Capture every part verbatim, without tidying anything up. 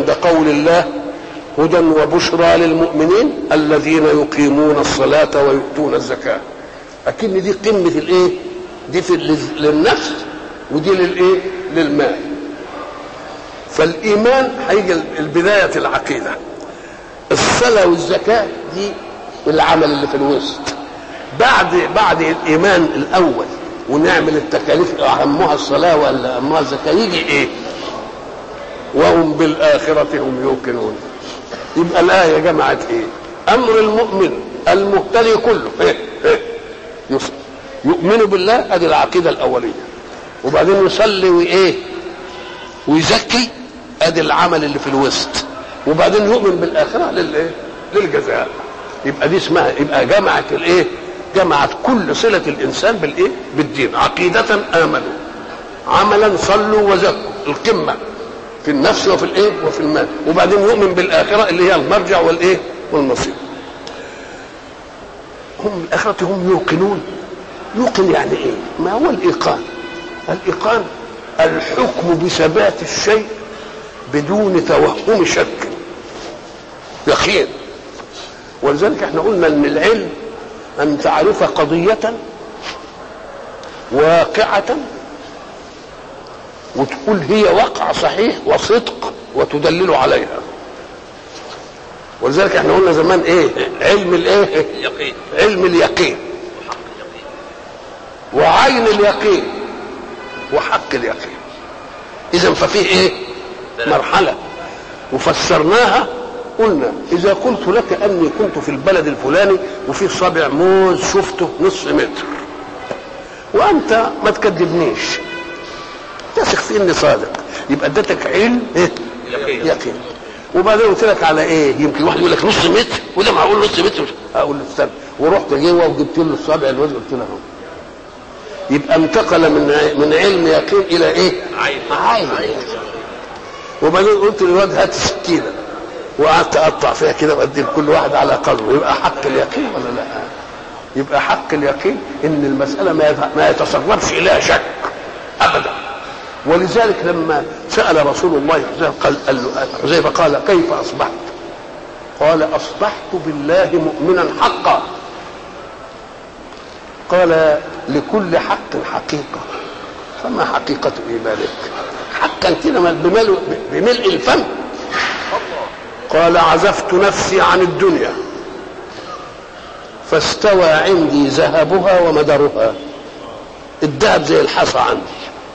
عند قول الله هدى وبشرى للمؤمنين الذين يقيمون الصلاة ويؤتون الزكاة. أكن دي قمة الايه؟ دي في للنفس ودي للايه؟ للمال. فالإيمان هيجي البداية العقيدة، الصلاة والزكاة دي العمل اللي في الوسط. بعد بعد الإيمان الأول ونعمل التكاليف أهمها الصلاة ولا أهمها الزكاة، يجي إيه؟ وهم بالآخرة هم يوقنون. يبقى الآية جمعت إيه؟ أمر المؤمن المهتدي كله إيه؟ إيه؟ يؤمن بالله، أدي العقيدة الأولية، وبعدين يصلي وإيه؟ ويزكي، أدي العمل اللي في الوسط، وبعدين يؤمن بالآخرة للإيه؟ للجزاء. يبقى دي اسمها، يبقى جمعت الإيه؟ جمعت كل صلة الإنسان بالإيه؟ بالدين. عقيدة آمنوا، عملا صلوا وزكوا، القمة في النفس وفي الإيه؟ وفي المال، وبعدين يؤمن بالآخرة اللي هي المرجع والإيه؟ والمصير. هم الآخرة هم يوقنون. يوقن يعني إيه؟ ما هو الإيقان؟ الإيقان الحكم بثبات الشيء بدون توهم شك، يقين. ولذلك احنا قلنا ان العلم ان تعرف قضية واقعة وتقول هي واقع صحيح وصدق وتدلل عليها. ولذلك احنا قلنا زمان ايه؟ علم الايه؟ يقين. علم اليقين وعين اليقين وحق اليقين. اذا ففيه ايه؟ مرحلة وفسرناها. قلنا اذا قلت لك اني كنت في البلد الفلاني وفي صابع موز شفته نصف متر وانت ما تكذبنيش، تثق في اني صادق، يبقى اديتك علم ايه؟ يقين. يقين. وبعدين قلت لك على ايه؟ يمكن واحد يقول لك نص متر وده معقول نص متر، اقول له استنى، ورحت جوه وجبت له الصابع الموز قلت له اهو. يبقى انتقل من من علم يقين الى ايه؟ عين. عين. وبعدين قلت للواد هات السكينه وقعدت اقطع فيها كده وادي لكل واحد على قدره. يبقى حق اليقين ولا لا؟ يبقى حق اليقين ان المساله ما يتصرفش اليها شك ابدا. ولذلك لما سال رسول الله قال حذيفه قال كيف اصبحت؟ قال اصبحت بالله مؤمنا حقا. قال لكل حق حقيقه، فما حقيقه ايمانك؟ حقا كده بملء الفم. قال عزفت نفسي عن الدنيا فاستوى عندي ذهبها ومدرها. الذهب زي الحصى عندي،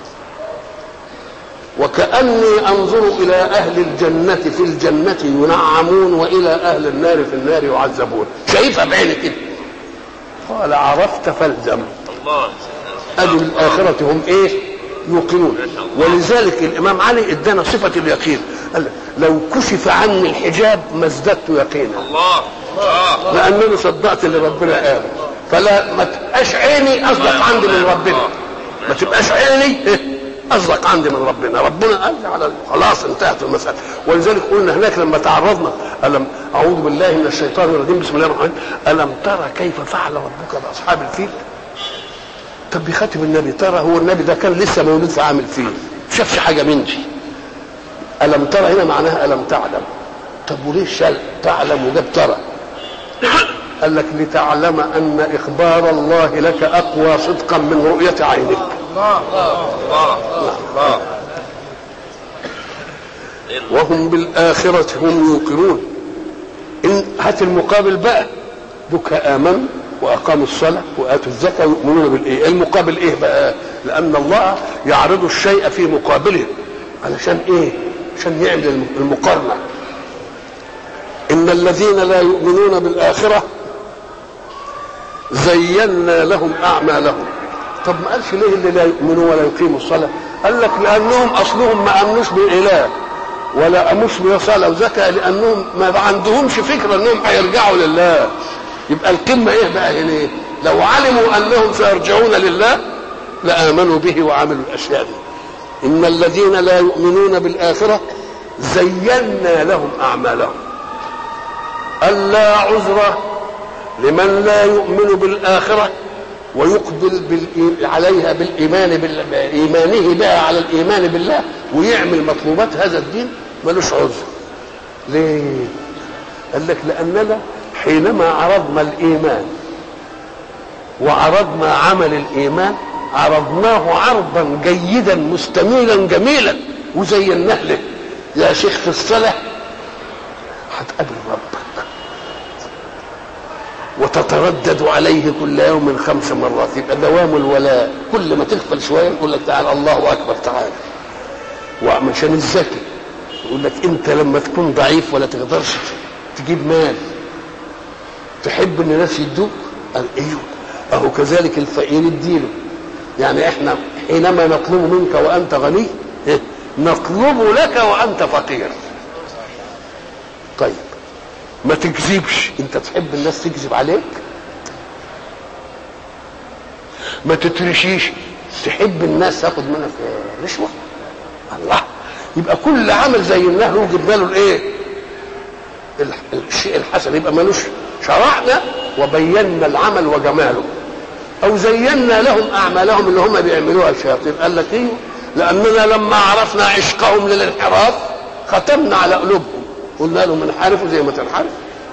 وكأني أنظر إلى أهل الجنة في الجنة ينعمون وإلى أهل النار في النار يعذبون. شايفها بعيني كده. قال عرفت فالزم. الله. أدي الآخرة هم إيه؟ يوقنون. ولذلك الإمام علي ادانا صفة اليقين، قال لو كشف عني الحجاب ما ازددت يقينا. الله. الله. لأنني صدقت اللي ربنا قال. فلا ما تبقاش عيني أصدق عندي من ربنا، ما تبقاش عيني أصدق عندي من ربنا. ربنا قال على خلاص انتهت المسألة. ولذلك قلنا هناك لما تعرضنا ألم أعوذ بالله من الشيطان الرجيم بسم الله الرحمن الرحيم ألم ترى كيف فعل ربك بأصحاب الفيل؟ طب بيخاطب النبي، ترى هو النبي ده كان لسه مولود في عام الفيل، شافش حاجة من دي. ألم ترى هنا معناها ألم تعلم. طب وليه شال تعلم وجاب ترى؟ قال لك لتعلم أن إخبار الله لك أقوى صدقا من رؤية عينك. الله. الله. الله. وهم بالآخرة هم يوقنون. إن هات المقابل بقى، دوك آمنوا وأقاموا الصلاة وآتوا الزكاة ويؤمنون بالإيه؟ المقابل إيه بقى؟ لأن الله يعرض الشيء في مقابله علشان إيه؟ عشان يعمل المقارنة. إن الذين لا يؤمنون بالآخرة زينا لهم أعمالهم. طب ما قالش ليه اللي لا يؤمنوا ولا يقيموا الصلاة؟ قال لك لأنهم أصلهم ما أمنوش بالإله ولا أمنوش بصلاة وزكاة، لأنهم ما عندهمش فكرة أنهم هيرجعوا لله. يبقى القمة إيه بقى هنا؟ لو علموا أنهم سيرجعون لله لآمنوا به وعملوا الأشياء دي. إن الذين لا يؤمنون بالآخرة زينا لهم أعمالهم. ألا عذر لمن لا يؤمن بالآخرة ويقبل بالإي... عليها بالإيمان بإيمانه بها على الإيمان بالله ويعمل مطلوبات هذا الدين، ملوش عذر. ليه؟ قال لك لأننا حينما عرضنا الإيمان وعرضنا عمل الإيمان عرضناه عرضا جيدا مستميلا جميلا وزيناه له. يا شيخ في الصلاة هتقابل ربك وتتردد عليه كل يوم خمس مرات، يبقى دوام الولاء. كل ما تغفل شويه يقول لك تعال الله اكبر تعال. وعشان الذكي يقول لك انت لما تكون ضعيف ولا تقدرش تجيب مال تحب ان الناس يدوك، قال ايوه اهو كذلك الفقير اديله. يعني احنا حينما نطلب منك وانت غني نطلب لك وانت فقير. طيب ما تكذبش، انت تحب الناس تكذب عليك؟ ما تترشيش، تحب الناس تاخد منك رشوه؟ الله، يبقى كل عمل زيناه له وجبنا له الايه؟ الشيء الحسن. يبقى مالوش شرعنا وبينا العمل وجماله، او زينا لهم اعمالهم اللي هم بيعملوها الشياطين. قال لك ايه؟ لاننا لما عرفنا عشقهم للانحراف ختمنا على قلوبهم، قلنا لهم انحرفوا زي ما تنحرف.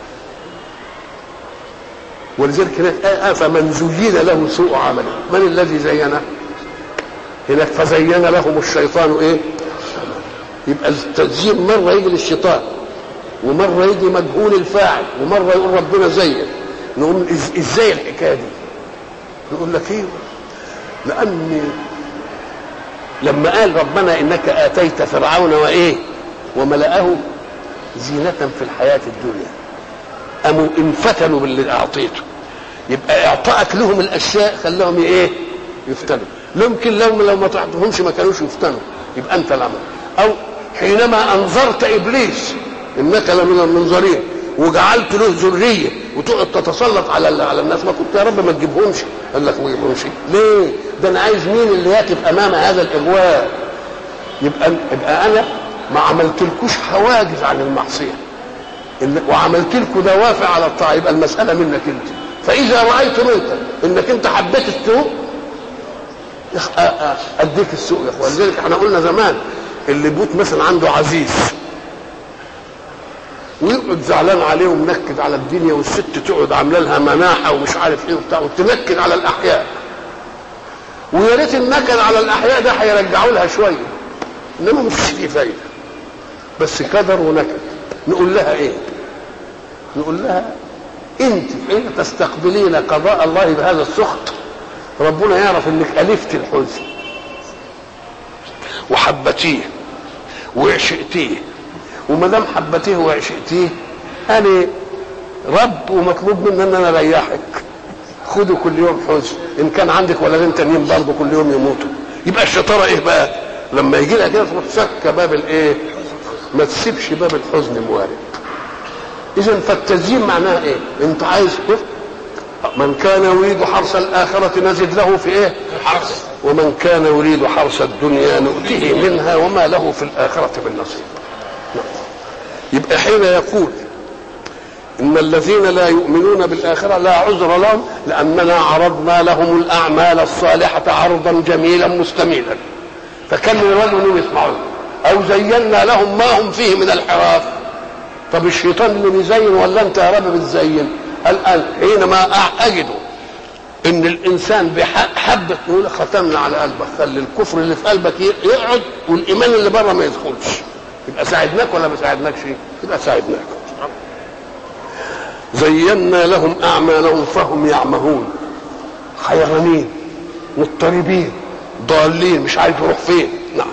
ولذلك هناك آه فمن زين له سوء عمله، من الذي زينه؟ هناك فزين لهم الشيطان ايه؟ يبقى التزيين مره يجي للشيطان ومره يجي مجهول الفاعل ومره يقول ربنا زين. نقول ازاي الحكايه دي؟ نقول لك ايه؟ لان لما قال ربنا انك اتيت فرعون وايه وملأه زينة في الحياة الدنيا، قاموا انفتنوا باللي اعطيته. يبقى اعطائك لهم الاشياء خلاهم ايه؟ يفتنوا. يمكن لو لو ما تعطيهمش ما كانوش يفتنوا، يبقى انت العمل. او حينما انظرت ابليس انك لمن المنظرين وجعلت له ذريه وتقعد تتسلط على على الناس، ما كنت يا رب ما تجيبهمش؟ قال لك ما تجيبهمش ليه؟ ده انا عايز مين اللي يقف امام هذا الاغواء. يبقى يبقى انا ما عملتلكوش حواجز عن المعصيه وعملت لكم دوافع على الطاعه، يبقى المساله منك انت. فاذا رايت منك انك انت حبيت السوء اديك السوء يا اخوان. لذلك احنا قلنا زمان اللي بيوت مثلا عنده عزيز ويقعد زعلان عليه ومنكد على الدنيا، والست تقعد عامله لها مناحه ومش عارف ايه وبتاع وتنكد على الاحياء، ويا ريت النكد على الاحياء ده هيرجعوا لها شويه، انما مش فيه فايده، بس كدر ونكد. نقول لها ايه؟ نقول لها انت حين تستقبلين قضاء الله بهذا السخط ربنا يعرف انك الفت الحزن وحبتيه وعشقتيه، وما دام حبتيه وعشقتيه انا رب ومطلوب مني ان انا اريحك. خدوا كل يوم حزن، ان كان عندك ولدين تانيين برضه كل يوم يموتوا. يبقى الشطاره ايه بقى؟ لما يجي لها كده تروح سكه باب الايه؟ ما تسيبش باب الحزن موارد. اذا فالتزيين معناها ايه؟ انت عايز كيف؟ من كان يريد حرث الاخره نزد له في ايه؟ الحرث. ومن كان يريد حرث الدنيا نؤتيه منها وما له في الاخره من نصيب. يبقى حين يقول ان الذين لا يؤمنون بالاخره لا عذر لهم لاننا عرضنا لهم الاعمال الصالحه عرضا جميلا مستميلا فكان يرادوا انهم يسمعون، او زينا لهم ما هم فيه من الحراف. طب الشيطان اللي بيزين ولا انت يا رب بتزين؟ الان حينما اجد ان الانسان بحبك نقول ختمنا على قلبك، خلي الكفر اللي في قلبك يقعد والايمان اللي بره ما يدخلش، يبقى ساعدناك ولا ما ساعدناكش؟ يبقى ساعدناك. زينا لهم اعمالهم فهم يعمهون، حيرانين مضطربين ضالين مش عارف يروح فين. نعم.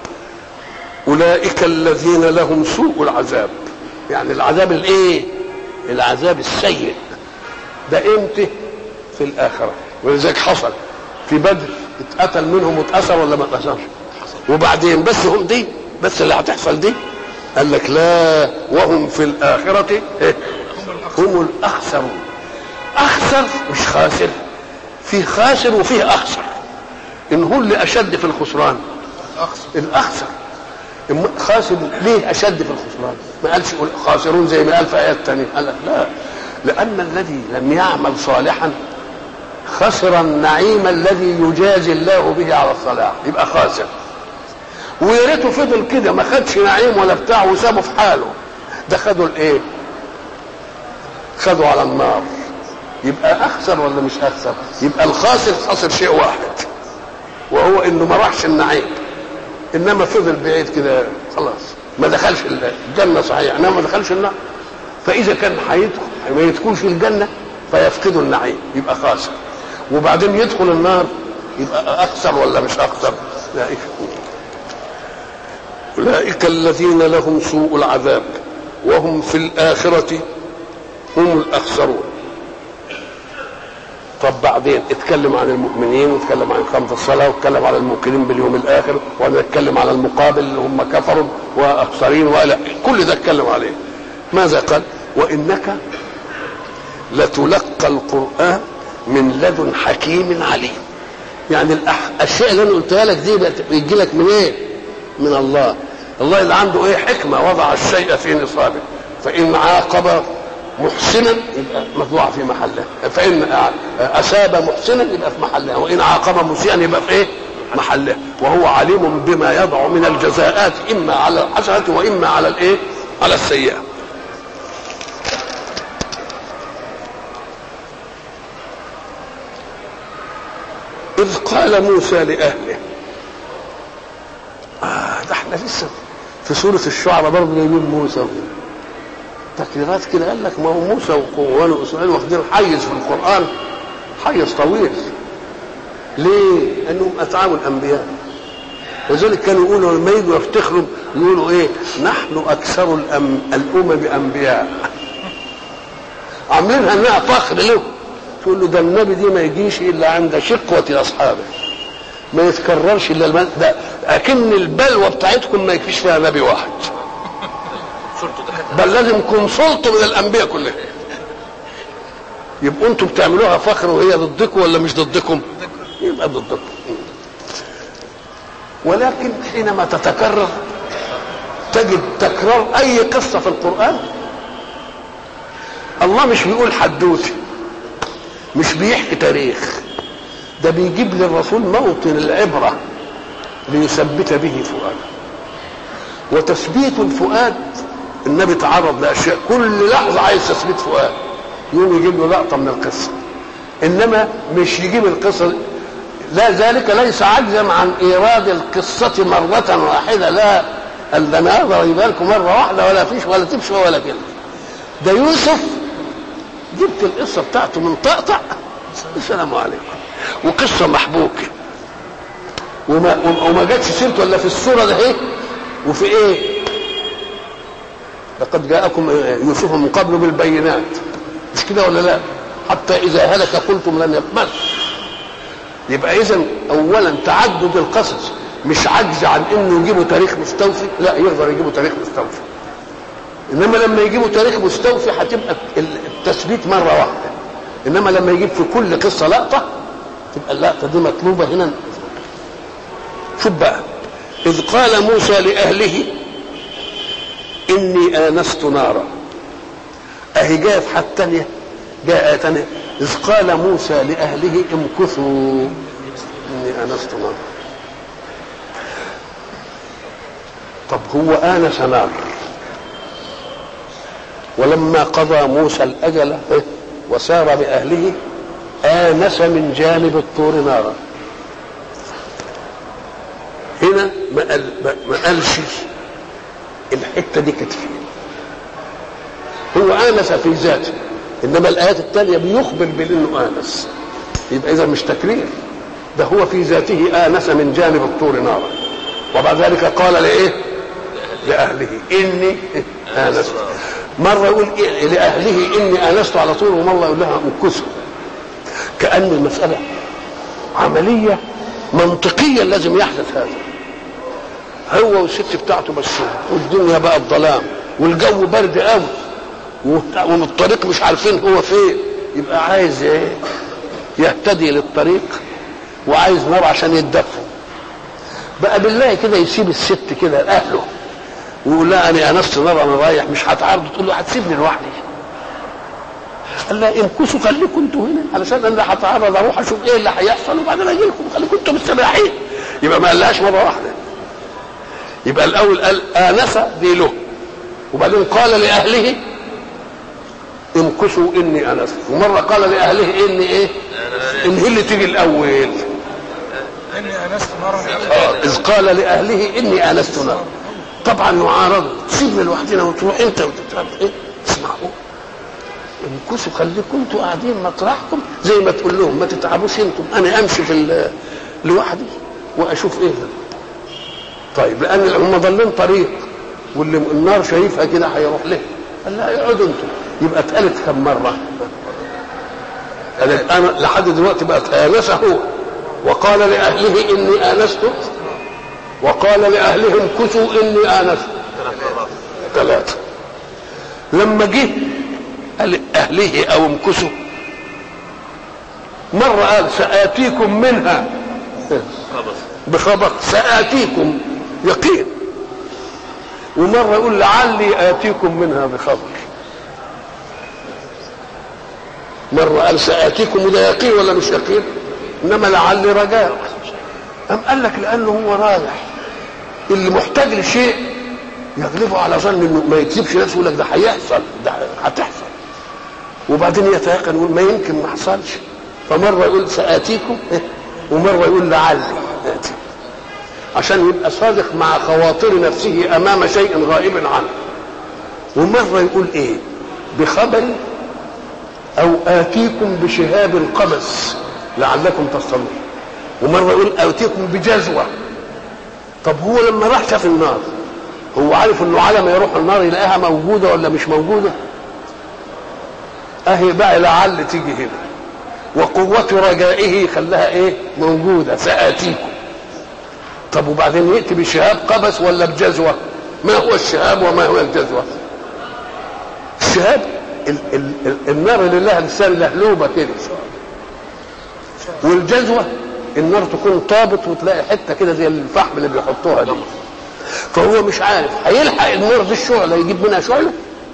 اولئك الذين لهم سوء العذاب، يعني العذاب الايه؟ العذاب السيء. ده امتى؟ في الاخره. ولذلك حصل في بدر اتقتل منهم واتأثر ولا ما اتأثرش؟ وبعدين بس هم دي بس اللي هتحصل دي؟ قال لك لا، وهم في الآخرة هم الأخسرون. أخسر مش خاسر، في خاسر وفيه أخسر. إن هو اللي أشد في الخسران الأخسر. خاسر ليه أشد في الخسران؟ ما قالش خاسرون زي ما قال في آيات تانية، قال لك لا، لأن الذي لم يعمل صالحا خسر النعيم الذي يجازي الله به على الصلاح، يبقى خاسر. ويا ريته فضل كده ما خدش نعيم ولا بتاع وسابه في حاله، ده خدوا الايه؟ خدوا على النار. يبقى اخسر ولا مش اخسر؟ يبقى الخاسر خسر شيء واحد، وهو انه ما راحش النعيم، انما فضل بعيد كده خلاص، ما دخلش الجنه صحيح انما ما دخلش النار. فاذا كان هيدخل ما يدخلش الجنه فيفقد النعيم يبقى خاسر، وبعدين يدخل النار يبقى اخسر ولا مش اخسر؟ اولئك اولئك الذين لهم سوء العذاب وهم في الاخره هم الاخسرون. طب بعدين اتكلم عن المؤمنين واتكلم عن إقامة الصلاة واتكلم على الموقنين باليوم الآخر ونتكلم على المقابل اللي هم كفروا وأخسرين ولا كل ده اتكلم عليه. ماذا قال؟ وإنك لتلقى القرآن من لدن حكيم عليم. يعني الأشياء اللي أنا قلتها لك دي بيجي لك من إيه؟ من الله. الله اللي عنده إيه؟ حكمة، وضع الشيء في نصابه، فإن عاقب محسنا يبقى مطبوع في محله، فإن أساب محسنا يبقى في محله، وإن عاقب مسيئا يبقى في إيه؟ محله. وهو عليم بما يضع من الجزاءات إما على الحسنة وإما على الإيه؟ على السيئة. إذ قال موسى لأهله، آه ده احنا لسه في سورة الشعراء برضه جايبين موسى تكريرات كده. قال لك ما هو موسى وبنو اسرائيل واخدين حيز في القران، حيز طويل. ليه؟ لانهم اتعبوا الانبياء، وذلك كانوا يقولوا لما يجوا يفتخروا يقولوا ايه؟ نحن اكثر الأم... الامم انبياء. عاملينها انها فخر له. تقول له ده النبي دي ما يجيش الا عند شقوه اصحابه، ما يتكررش الا الم... ده اكن البلوه بتاعتكم ما يكفيش فيها نبي واحد، بل لازم كونسلتوا من الانبياء كلها. يبقوا انتم بتعملوها فخر وهي ضدكم ولا مش ضدكم؟ يبقى ضدكم. ولكن حينما تتكرر تجد تكرار اي قصه في القران، الله مش بيقول حدوته، مش بيحكي تاريخ، ده بيجيب للرسول موطن العبره ليثبت به فؤاده. وتثبيت الفؤاد النبي تعرض لاشياء كل لحظه عايز تثبيت فؤاد، يقوم يجيب له لقطه من القصه، انما مش يجيب القصه. لا، ذلك ليس عجزا عن ايراد القصه مره واحده، لا، انا اقدر اجيبها لكم مره واحده ولا فيش ولا تمشي ولا كلمه. ده يوسف جبت القصه بتاعته من طقطق السلام عليكم، وقصه محبوكه وما وما جاتش سيرته ولا في السوره ده ايه وفي ايه؟ لقد جاءكم يوسف من قبل بالبينات، مش كده ولا لا؟ حتى اذا هلك قلتم لن يقبل. يبقى اذا اولا تعدد القصص مش عجز عن انه يجيبوا تاريخ مستوفي، لا، يقدر يجيبوا تاريخ مستوفي. انما لما يجيبوا تاريخ مستوفي هتبقى التثبيت مره واحده، انما لما يجيب في كل قصه لقطه تبقى اللقطه دي مطلوبه هنا. شوف بقى، اذ قال موسى لاهله اني انست نارا، اهي جاء في حد تانية، جاء تانية اذ قال موسى لاهله امكثوا اني انست نارا. طب هو انس نار، ولما قضى موسى الاجل وسار باهله انس من جانب الطور نارا. هنا ما قال ما قالش الحته دي كانت فين، هو انس في ذاته، انما الايات الثانيه بيخبر بانه انس، يبقى اذا مش تكرير، ده هو في ذاته انس من جانب الطور نارا. وبعد ذلك قال لايه؟ لاهله اني انست. مره يقول إيه؟ لاهله اني انست على طول، ومره يقول لها امكثوا، كأن المساله عمليه منطقيا لازم يحدث هذا. هو والست بتاعته ماشيين والدنيا بقى الظلام والجو برد قوي والطريق مش عارفين هو فين، يبقى عايز ايه؟ يهتدي للطريق وعايز نار عشان يتدفوا. بقى بالله كده يسيب الست كده لاهله ويقول لها انا انست نار انا رايح، مش هتعرض تقول له هتسيبني لوحدي؟ قال لها امكثوا خليكم انتوا هنا علشان انا هتعرض اروح اشوف ايه اللي هيحصل وبعدين اجي لكم، خليكم انتوا مستريحين. يبقى ما قالهاش مره واحده، يبقى الاول قال انس دي له وبعدين قال لأهله امكثوا إني آنست، ومرة قال لأهله إني إيه؟ إن هي اللي تيجي الأول إني آنست نارا. إذ قال لأهله إني آنست نارا. طبعا معارضة، سيبنا لوحدنا وتروح أنت وتتعب إيه؟ اسمعوا امكثوا، خليكم انتوا قاعدين مطرحكم زي ما تقول لهم ما تتعبوش انتم، انا امشي في لوحدي واشوف ايه ده. طيب لان هم ضالين طريق واللي النار شايفها كده هيروح له، قال لا اقعدوا انتم. يبقى اتقالت كم مره؟ قالت انا لحد دلوقتي بقت آنسه هو، وقال لاهله اني آنست، وقال لاهلهم امكثوا اني آنست، ثلاثه. لما جه قال أهله أو امكثوا، مرة قال سآتيكم منها بخبر، سآتيكم يقين، ومرة يقول لعلي آتيكم منها بخبر. مرة قال سآتيكم وده يقين ولا مش يقين؟ إنما لعلي رجاء. أم قال لك لأنه هو رايح، اللي محتاج لشيء يغلبه على ظن إنه ما يكذبش نفسه، يقول لك ده هيحصل، ده هتحصل، وبعدين يتيقن يقول ما يمكن ما حصلش. فمره يقول سآتيكم ومره يقول لعلي آتي، عشان يبقى صادق مع خواطر نفسه امام شيء غائب عنه. ومره يقول ايه؟ بخبر او آتيكم بشهاب قبس لعلكم تصطلون. ومره يقول آتيكم بجزوه. طب هو لما راح شاف النار هو عارف انه على ما يروح النار يلاقيها موجوده ولا مش موجوده؟ اهي بقى لعل تيجي هنا، وقوة رجائه خلاها ايه؟ موجودة، سآتيكم. طب وبعدين يأتي بشهاب قبس ولا بجزوة؟ ما هو الشهاب وما هو الجزوة؟ الشهاب ال ال ال النار اللي لها لسان لهلوبة كده، والجزوة النار تكون طابت وتلاقي حتة كده زي الفحم اللي بيحطوها دي. فهو مش عارف هيلحق النار دي الشعلة يجيب منها شعلة،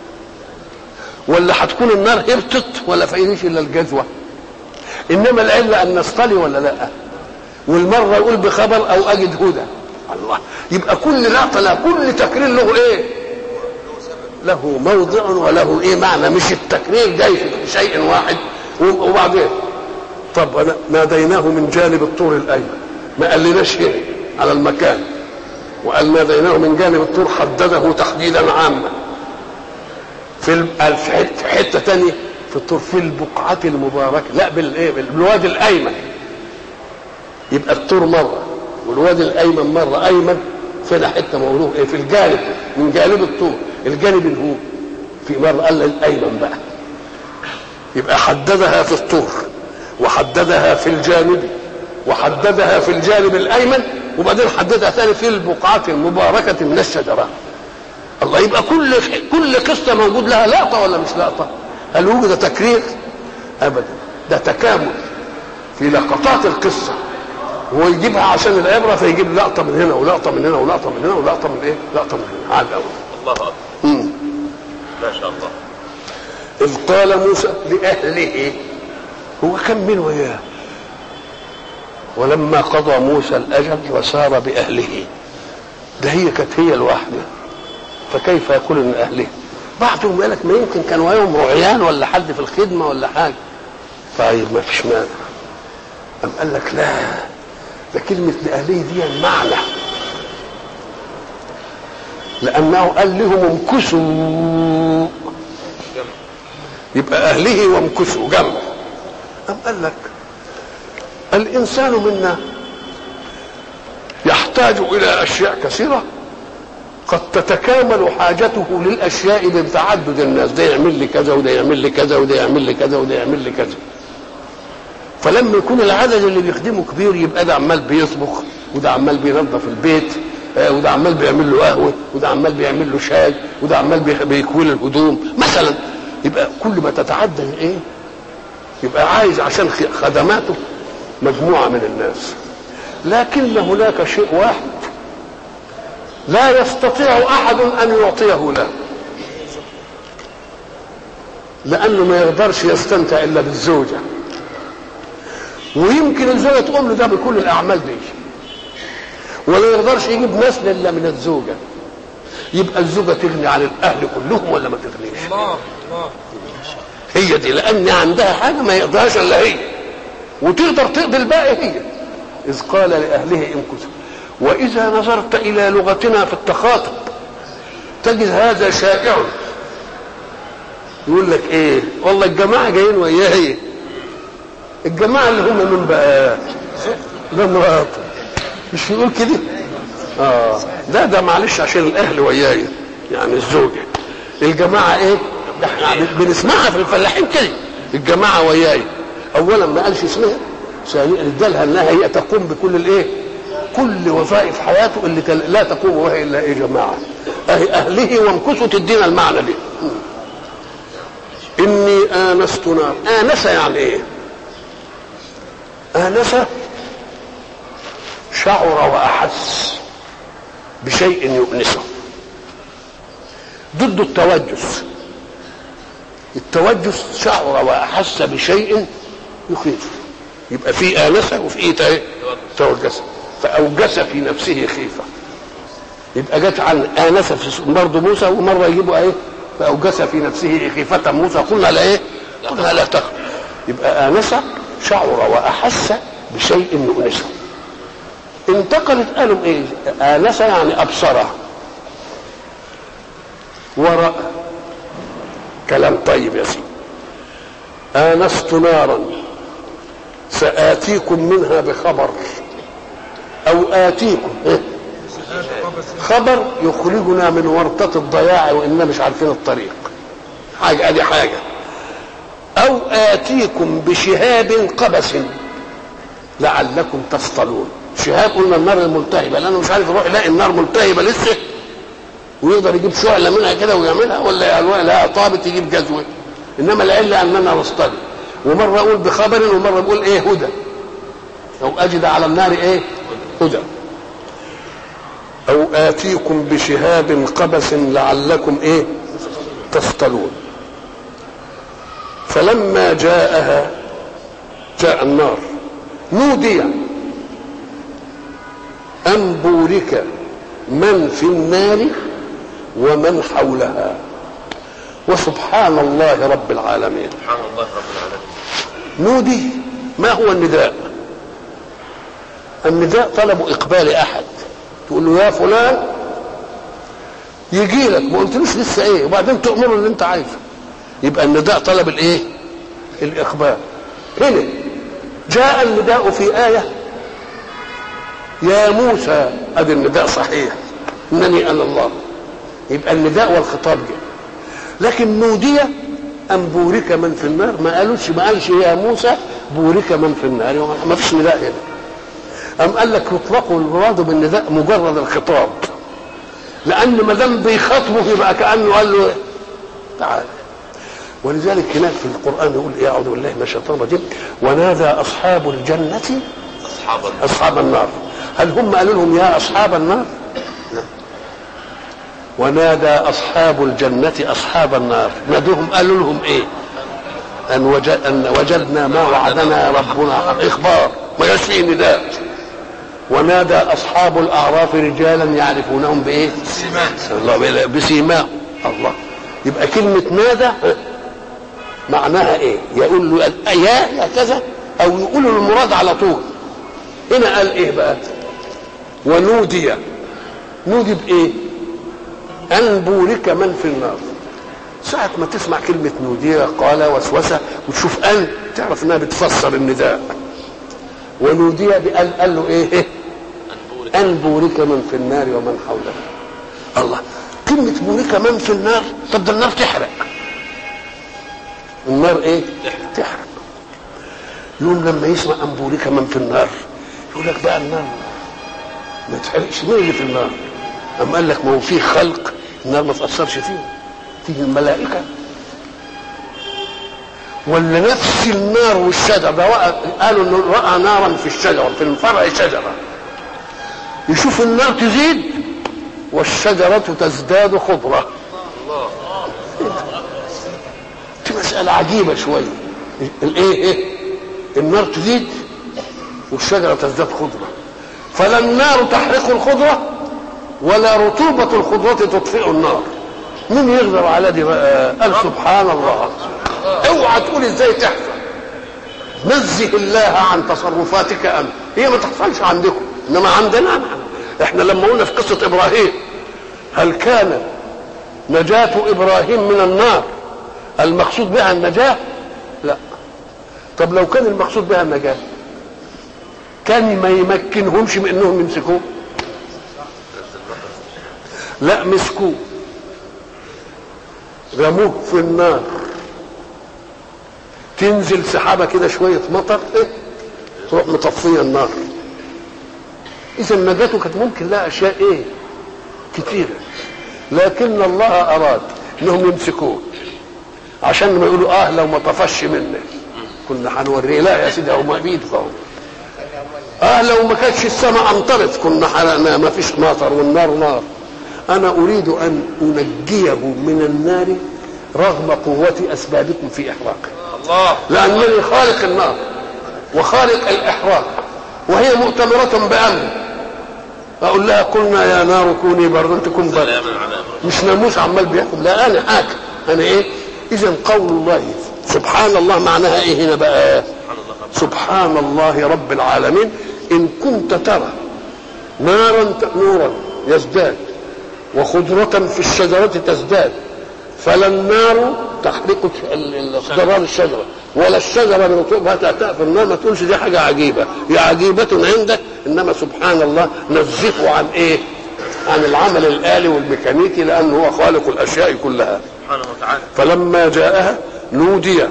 ولا هتكون النار هبطت ولا فايدش الا الجزوه. انما العله ان نصطلي ولا لا. والمره يقول بخبر او اجد هدى. الله، يبقى كل لقطه لا كل تكرير له ايه؟ له موضع وله ايه معنى، مش التكرير جاي في شيء واحد. وبعدين طب ناديناه من جانب الطور الايمن، ما قالناش ايه على المكان، وقال ناديناه من جانب الطور حدده تحديدا عاما. في حته ثانيه في الطور في البقعه المباركه، لا بالايه؟ بالوادي الايمن. يبقى الطور مره والوادي الايمن مره. ايمن فين حته موضوع ايه؟ في الجانب من جانب الطور، الجانب اللي هو في مره قال الايمن بقى. يبقى حددها في الطور وحددها في الجانب وحددها في الجانب الايمن، وبعدين حددها ثاني في البقعه المباركه من الشجره. الله، يبقى كل كل قصه موجود لها لقطه ولا مش لقطه؟ هل وجد تكرير؟ ابدا، ده تكامل في لقطات القصه، هو يجيبها عشان العبره فيجيب لقطه من هنا ولقطه من هنا ولقطه من هنا ولقطه من ايه؟ لقطه من هنا على الاول. الله اكبر. ما شاء الله. اذ قال موسى لاهله، هو كان من وياه؟ ولما قضى موسى الاجل وسار باهله، ده هي كانت هي الواحده، فكيف يقول ان اهله؟ بعضهم قال لك ما يمكن كان وياهم رعيان ولا حد في الخدمه ولا حاجه. طيب ما فيش مانع. قام قال لك لا، ده كلمه لاهله دي معنى، لانه قال لهم امكثوا، يبقى اهله وامكثوا جمع. قام قال لك الانسان منا يحتاج الى اشياء كثيره قد تتكامل حاجته للاشياء بتعدد الناس، ده يعمل لي كذا وده يعمل لي كذا وده يعمل لي كذا وده يعمل لي كذا. فلما يكون العدد اللي بيخدمه كبير يبقى ده عمال بيطبخ وده عمال بينظف البيت وده عمال بيعمل له قهوه وده عمال بيعمل له شاي وده عمال بيكوي الهدوم مثلا. يبقى كل ما تتعدد ايه يبقى عايز عشان خدماته مجموعه من الناس. لكن هناك شيء واحد لا يستطيع احد ان يعطيه له، لانه ما يقدرش يستمتع الا بالزوجه، ويمكن الزوجه تقوم له ده بكل الاعمال دي، ولا يقدرش يجيب نسل الا من الزوجه. يبقى الزوجه تغني عن الاهل كلهم ولا ما تغنيش؟ الله الله هي دي، لان عندها حاجه ما يقدرهاش الا هي، وتقدر تقضي الباقي هي. اذ قال لاهله امكثوا. واذا نظرت الى لغتنا في التخاطب تجد هذا شائع. يقول لك ايه؟ والله الجماعه جايين وياه، هي الجماعه اللي هم من بقى ده مراته، مش يقول كده؟ اه ده ده معلش عشان الاهل وياي، يعني الزوجه. الجماعه ايه؟ ده احنا بنسمعها في الفلاحين كده، الجماعه وياي. اولا ما قالش اسمها، ثانيا ادالها انها هي تقوم بكل الايه؟ كل وظائف حياته اللي لا تقوم وهي الا ايه؟ جماعه. اهي اهله وامكثوا تدينا المعنى ده. اني انست نار. انس يعني ايه؟ انس شعر واحس بشيء يؤنسه. ضد التوجس. التوجس شعر واحس بشيء يخيف. يبقى في انسه وفي ايه؟ توجس. فاوجس في نفسه خيفه. يبقى جت عن انس في برضه موسى، ومره يجيبوا ايه؟ فاوجس في نفسه خيفه موسى. قلنا لا ايه؟ قلنا لا تخف. يبقى انس شعر واحس بشيء يؤنسه. انتقلت قالوا ايه؟ انس يعني ابصره ورأى. كلام طيب يا سيدي. آنست نارا سآتيكم منها بخبر أو آتيكم إيه؟ خبر يخرجنا من ورطة الضياع وإننا مش عارفين الطريق. حاجة ادي حاجة. أو آتيكم بشهاب قبس لعلكم تصطلون. شهاب قلنا النار الملتهبة، لأنه مش عارف يروح يلاقي النار ملتهبة لسه ويقدر يجيب شعلة منها كده ويعملها، ولا لا طابت يجيب جزوة. انما العله اننا نصطدم. ومره اقول بخبر ومره بقول ايه؟ هدى. او اجد على النار ايه؟ هدى. او اتيكم بشهاب قبس لعلكم ايه؟ تصطلون. فلما جاءها جاء النار نودي ان بورك من في النار ومن حولها. وسبحان الله رب العالمين. سبحان الله رب العالمين. نودي. ما هو النداء؟ النداء طلب اقبال احد، تقول له يا فلان يجي لك، ما قلتلوش لسه ايه، وبعدين تؤمره اللي انت عايزه. يبقى النداء طلب الايه؟ الاقبال. هنا جاء النداء في آية يا موسى، ادي النداء صحيح، انني انا الله. يبقى النداء والخطاب جاء. لكن نودي ان بورك من في النار، ما قالوش، ما قالش يا موسى بورك من في النار، ما فيش نداء هنا. ام قال لك يطلق المراد بالنداء مجرد الخطاب، لان ما دام بيخاطبه يبقى كانه قال له تعال. ولذلك هناك في القران يقول ايه؟ اعوذ بالله من الشيطان الرجيم. ونادى اصحاب الجنه اصحاب النار. اصحاب النار. هل هم قالوا لهم يا اصحاب النار؟ لا. ونادى اصحاب الجنه اصحاب النار، نادوهم قالوا لهم ايه؟ ان, وجد أن وجدنا ما وعدنا ربنا حق. اخبار، ما جاش فيه نداء. ونادى اصحاب الاعراف رجالا يعرفونهم بايه؟ الله بسيماهم. الله. يبقى كلمه نادى معناها ايه؟ يقول له يا يا كذا، او يقول له المراد على طول. هنا قال ايه بقى؟ ونودي. نودي بايه؟ ان بورك من في النار. ساعة ما تسمع كلمة نودي قال وسوسة وتشوف ان تعرف انها بتفسر النداء. ونودي بقال قال له ايه؟ ان بورك من في النار ومن حولها. الله. كلمة بورك من في النار، طب ده النار تحرق. النار ايه؟ تحرق. يوم لما يسمع ان بورك من في النار يقول لك بقى النار ما تحرقش. مين اللي في النار؟ أم قال لك ما هو فيه خلق النار ما تأثرش فيه، فيه الملائكة. ولا نفس النار والشجرة ده قالوا انه رأى نارا في الشجرة، في الفرع شجرة، يشوف النار تزيد والشجرة تزداد خضرة. دي مسألة عجيبة شوية. الايه ايه؟ النار تزيد والشجرة تزداد خضرة. فلا النار تحرق الخضرة ولا رطوبة الخضرة تطفئ النار. مين يقدر على دي بقى؟ قال سبحان الله. اوعى تقول ازاي تحصل. نزه الله عن تصرفاتك انت. هي ما تحصلش عندكم انما عندنا نحن. احنا لما قلنا في قصة ابراهيم هل كان نجاة ابراهيم من النار المقصود بها النجاة؟ لا. طب لو كان المقصود بها النجاة كان ما يمكنهمش من انهم يمسكوه؟ لا، مسكوه رموه في النار، تنزل سحابه كده شويه مطر ايه تروح مطفيه النار. اذا نجاته كانت ممكن لها اشياء ايه كتيره، لكن الله اراد انهم يمسكوه عشان ما يقولوا اه لو ما طفش منك كنا هنوريه. لا يا سيدي، هم بايدك اهو. اه لو ما كانتش السماء امطرت كنا حرقناه، ما فيش مطر والنار نار. انا اريد ان انجيه من النار رغم قوه اسبابكم في احراقه. الله. لانني خالق النار وخالق الاحراق وهي مؤتمره بامر. اقول لها قلنا يا نار كوني بردا تكون بردا، مش ناموس عمال بيحكم. لا، انا حاكم. انا ايه؟ اذا قول الله سبحان الله معناها ايه هنا بقى؟ سبحان الله رب العالمين. ان كنت ترى نارا نورا يزداد وخضرة في الشجرة تزداد، فلا النار تحرق اخضرار الشجرة ولا الشجرة برطوبها تأتأ في النار. ما تقولش دي حاجة عجيبة، هي عجيبة عندك، انما سبحان الله نزهه عن ايه؟ عن العمل الآلي والميكانيكي، لأنه هو خالق الأشياء كلها سبحانه وتعالى. فلما جاءها نودي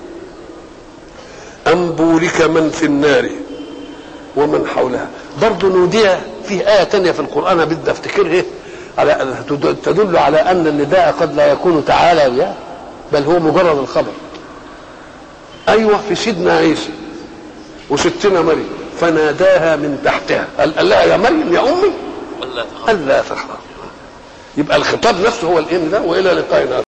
أن بورك من في النار ومن حولها. برضه نودي فيه آية تانية في القرآن بدي افتكرها على تدل على أن النداء قد لا يكون تعالى بل هو مجرد الخبر. أيوة في سيدنا عيسى وستنا مريم فناداها من تحتها قال لها يا مريم يا أمي ألا تخافي. يبقى الخطاب نفسه هو الإن ده. وإلى لقائنا.